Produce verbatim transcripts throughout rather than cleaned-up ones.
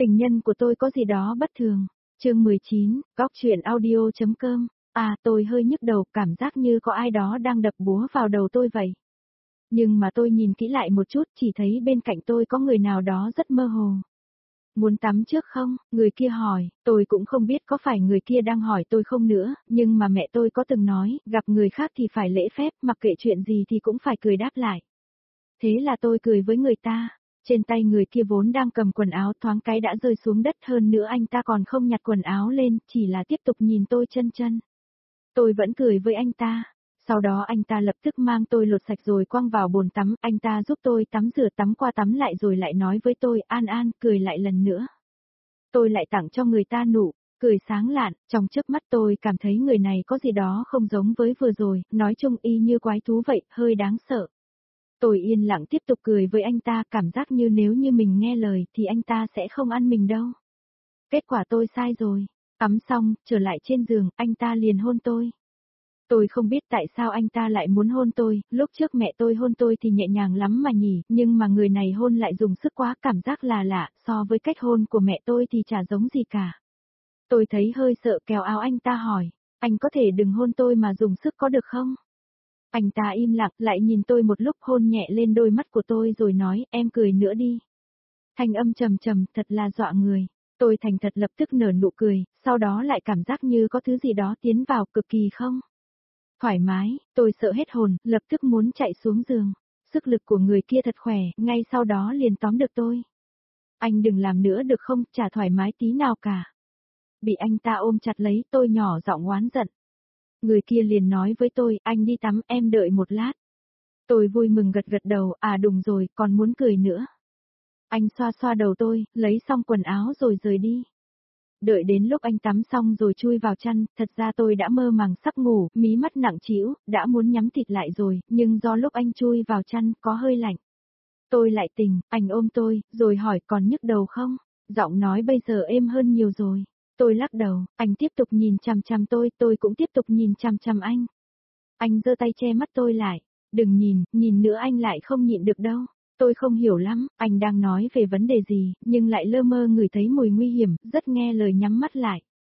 Tình nhân của tôi có gì đó bất thường. Chương mười chín, góc truyện audio.com. À, tôi hơi nhức đầu, cảm giác như có ai đó đang đập búa vào đầu tôi vậy. Nhưng mà tôi nhìn kỹ lại một chút, chỉ thấy bên cạnh tôi có người nào đó rất mơ hồ. Muốn tắm trước không? Người kia hỏi, tôi cũng không biết có phải người kia đang hỏi tôi không nữa, nhưng mà mẹ tôi có từng nói, gặp người khác thì phải lễ phép, mặc kệ chuyện gì thì cũng phải cười đáp lại. Thế là tôi cười với người ta. Trên tay người kia vốn đang cầm quần áo thoáng cái đã rơi xuống đất, hơn nữa anh ta còn không nhặt quần áo lên, chỉ là tiếp tục nhìn tôi chân chân. Tôi vẫn cười với anh ta. Sau đó anh ta lập tức mang tôi lột sạch rồi quăng vào bồn tắm, anh ta giúp tôi tắm rửa tắm qua tắm lại rồi lại nói với tôi, An An, cười lại lần nữa. Tôi lại tặng cho người ta nụ cười sáng lạn, trong chớp mắt tôi cảm thấy người này có gì đó không giống với vừa rồi, nói chung y như quái thú vậy, hơi đáng sợ. Tôi yên lặng tiếp tục cười với anh ta, cảm giác như nếu như mình nghe lời thì anh ta sẽ không ăn mình đâu. Kết quả tôi sai rồi. Tắm xong, trở lại trên giường, anh ta liền hôn tôi. Tôi không biết tại sao anh ta lại muốn hôn tôi, lúc trước mẹ tôi hôn tôi thì nhẹ nhàng lắm mà nhỉ, nhưng mà người này hôn lại dùng sức quá, cảm giác là lạ, so với cách hôn của mẹ tôi thì chả giống gì cả. Tôi thấy hơi sợ, kéo áo anh ta hỏi, anh có thể đừng hôn tôi mà dùng sức có được không? Anh ta im lặng, lại nhìn tôi một lúc, hôn nhẹ lên đôi mắt của tôi rồi nói, em cười nữa đi. Thanh âm trầm trầm, thật là dọa người. Tôi thành thật lập tức nở nụ cười, sau đó lại cảm giác như có thứ gì đó tiến vào, cực kỳ không thoải mái, tôi sợ hết hồn, lập tức muốn chạy xuống giường. Sức lực của người kia thật khỏe, ngay sau đó liền tóm được tôi. Anh đừng làm nữa được không, chả thoải mái tí nào cả. Bị anh ta ôm chặt lấy, tôi nhỏ giọng oán giận. Người kia liền nói với tôi, anh đi tắm, em đợi một lát. Tôi vui mừng gật gật đầu, à đúng rồi, còn muốn cười nữa. Anh xoa xoa đầu tôi, lấy xong quần áo rồi rời đi. Đợi đến lúc anh tắm xong rồi chui vào chăn, thật ra tôi đã mơ màng sắp ngủ, mí mắt nặng trĩu, đã muốn nhắm thịt lại rồi, nhưng do lúc anh chui vào chăn, có hơi lạnh. Tôi lại tỉnh, anh ôm tôi, rồi hỏi còn nhức đầu không? Giọng nói bây giờ êm hơn nhiều rồi. Tôi lắc đầu, anh tiếp tục nhìn chằm chằm tôi, tôi cũng tiếp tục nhìn chằm chằm anh. Anh giơ tay che mắt tôi lại, đừng nhìn, nhìn nữa anh lại không nhịn được đâu. Tôi không hiểu lắm, anh đang nói về vấn đề gì, nhưng lại lơ mơ ngửi thấy mùi nguy hiểm, rất nghe lời nhắm mắt lại.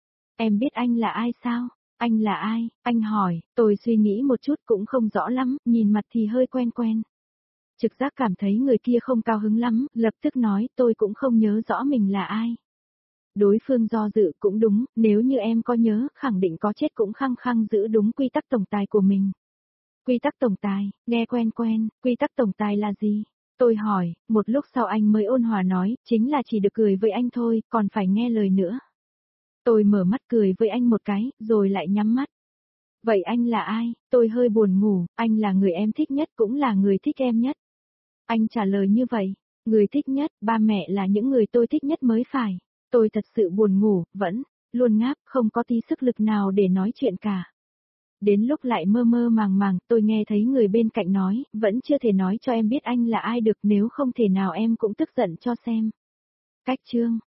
Em biết anh là ai sao? Anh là ai? Anh hỏi, tôi suy nghĩ một chút cũng không rõ lắm, nhìn mặt thì hơi quen quen. Trực giác cảm thấy người kia không cao hứng lắm, lập tức nói tôi cũng không nhớ rõ mình là ai. Đối phương do dự cũng đúng, nếu như em có nhớ, khẳng định có chết cũng khăng khăng giữ đúng quy tắc tổng tài của mình. Quy tắc tổng tài, nghe quen quen, quy tắc tổng tài là gì? Tôi hỏi, một lúc sau anh mới ôn hòa nói, chính là chỉ được cười với anh thôi, còn phải nghe lời nữa. Tôi mở mắt cười với anh một cái, rồi lại nhắm mắt. Vậy anh là ai? Tôi hơi buồn ngủ, anh là người em thích nhất cũng là người thích em nhất. Anh trả lời như vậy, người thích nhất, ba mẹ là những người tôi thích nhất mới phải. Tôi thật sự buồn ngủ, vẫn, luôn ngáp, không có tí sức lực nào để nói chuyện cả. Đến lúc lại mơ mơ màng màng, tôi nghe thấy người bên cạnh nói, vẫn chưa thể nói cho em biết anh là ai được, nếu không thể nào em cũng tức giận cho xem. Cách chương.